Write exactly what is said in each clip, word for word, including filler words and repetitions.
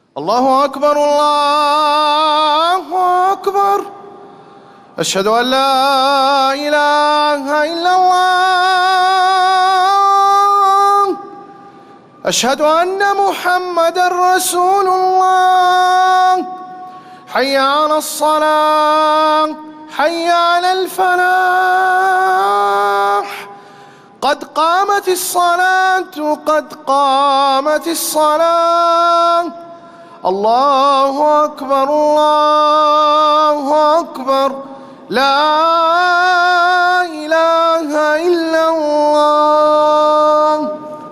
الله أكبر الله أكبر. أشهد أن لا إله إلا الله. أشهد أن محمدًا رسول الله. حي على الصلاة، حي على الفلاح. قد قامت الصلاة، قد قامت الصلاة. الله أكبر الله أكبر. لا إله إلا الله.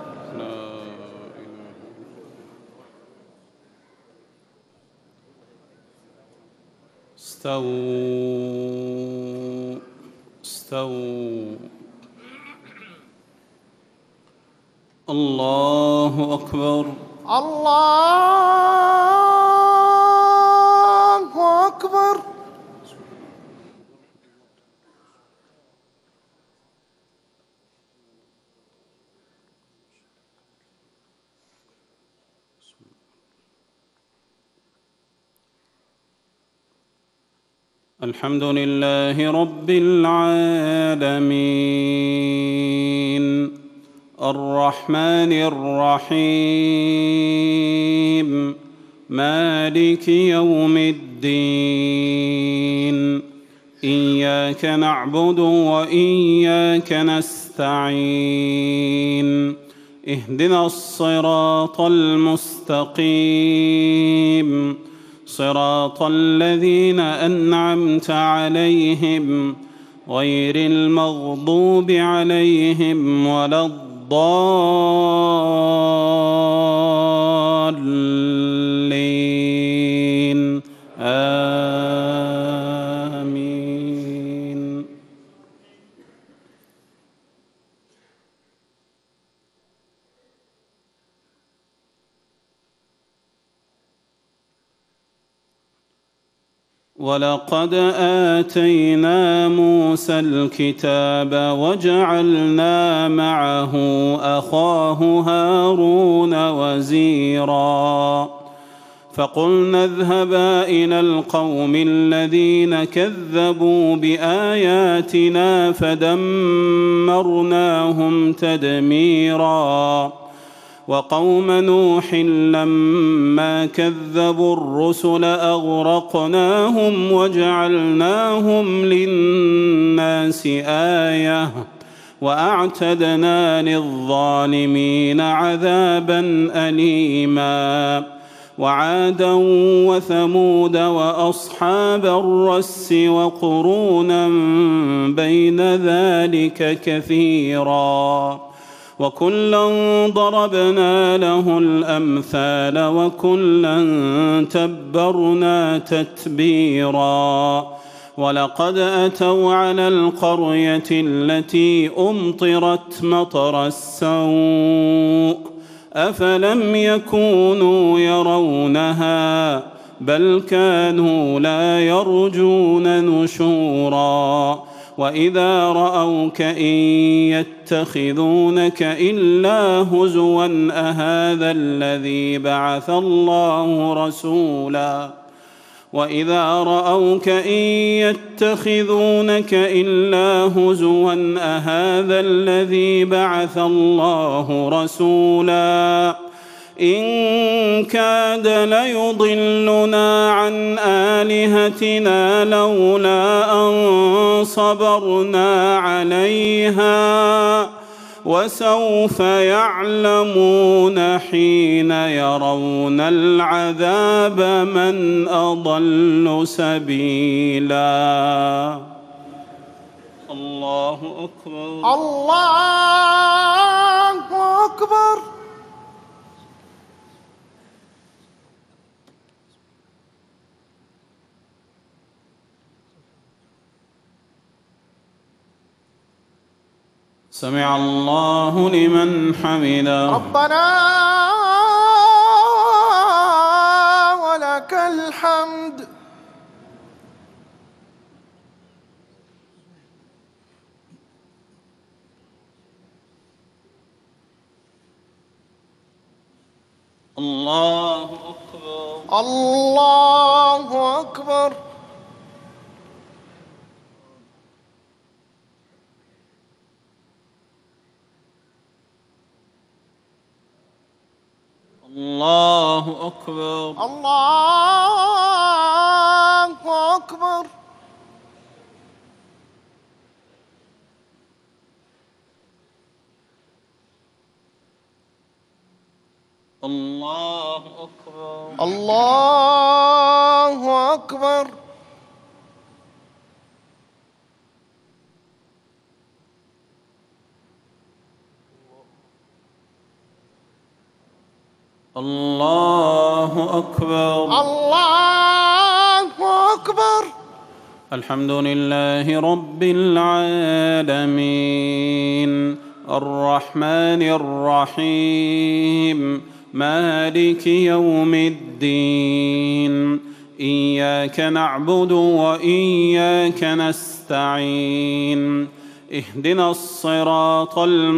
استووا استووا. الله أكبر الله أكبر. الحمد لله رب العالمين الرحمن الرحيم مالك يوم الدين. إياك نعبد وإياك نستعين. اهدنا الصراط المستقيم صراط الذين أنعمت عليهم غير المغضوب عليهم ولا الضالين. آمين. ولقد آتينا موسى الكتاب وجعلنا معه أخاه هارون وزيرا. فقلنا اذهبا إلى القوم الذين كذبوا بآياتنا فدمرناهم تدميرا. وقوم نوح لما كذبوا الرسل أغرقناهم وجعلناهم للناس آية وأعتدنا للظالمين عذابا أليما. وعادا وثمود وأصحاب الرس وقرونا بين ذلك كثيرا. وكلا ضربنا له الأمثال وكلا تبرنا تتبيرا. ولقد أتوا على القرية التي أمطرت مطر السوء أفلم يكونوا يرونها بل كانوا لا يرجون نشورا. وإذا رأوك إن يتخذونك إلا هزوا أهذا الذي بعث الله رسولا. وإذا رأوك إن يتخذونك إلا هزوا أهذا الذي بعث الله رسولا. إن كاد ليضلنا عن آلهتنا لولا أن صبرنا عليها وسوف يعلمون حين يرون العذاب من أضل سبيلا. الله أكبر الله أكبر. سمع الله لمن حمده. ربنا ولك الحمد. الله أكبر. أكبر. الله أكبر. الله أكبر. الله أكبر. الله أكبر. الله أكبر. الله أكبر. الله أكبر. الحمد لله رب العالمين الرحمن الرحيم مالك يوم الدين إياك نعبد وإياك نستعين اهدنا الصراط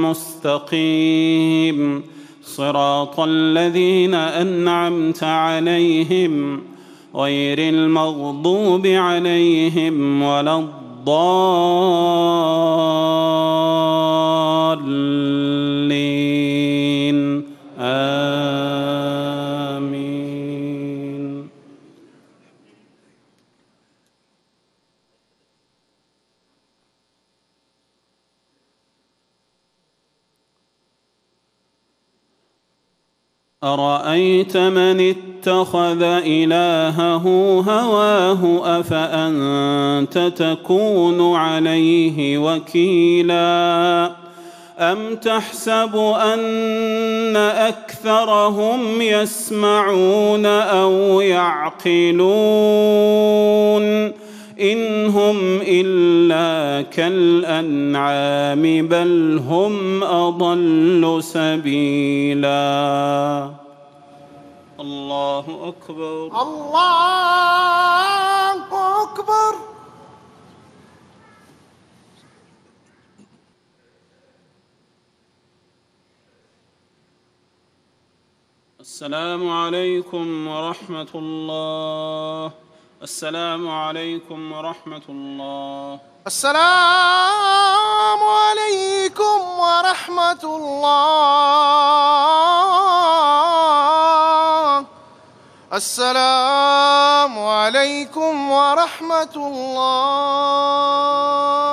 المستقيم صراط الذين أنعمت عليهم غير المغضوب عليهم ولا الضالين آمين. أرأيت من اتخذ إلهه هواه أفأنت تكون عليه وكيلا أم تحسب أن أكثرهم يسمعون أو يعقلون إن هم إلا كالأنعام بل هم أضل سبيلا. الله أكبر. الله أكبر. السلام عليكم ورحمة الله. السلام عليكم ورحمة الله. السلام عليكم ورحمة الله. السلام عليكم ورحمة الله.